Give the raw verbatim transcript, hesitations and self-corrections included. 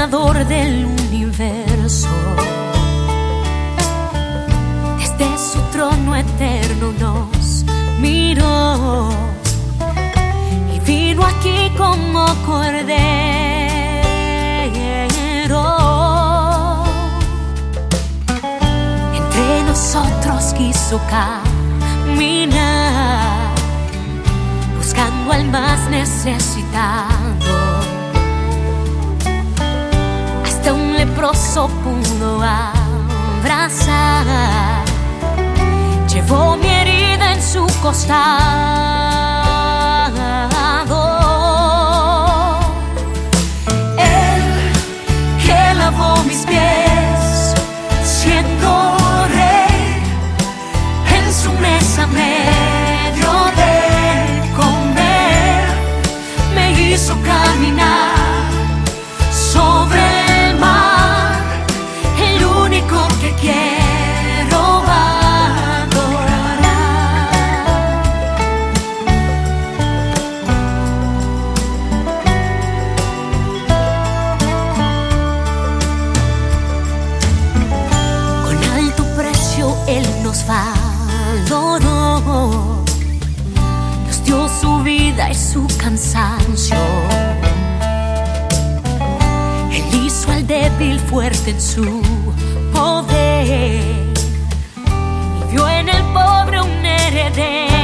creador del universo, desde su trono eterno nos miró y vino aquí como cordero. Entre nosotros quiso caminar, buscando al más necesitado. Hasta un leproso pudo abrazar, llevó mi herida en su costado. Él que lavó mis pies, siendo rey, en su mesa me dio de comer, me hizo caminar sobre el mar, el único que quiero adorar. Con alto precio Él nos valoró, nos dio su vida y su cansancio. Él hizo al débil fuerte en su poder y vio en el pobre un heredero.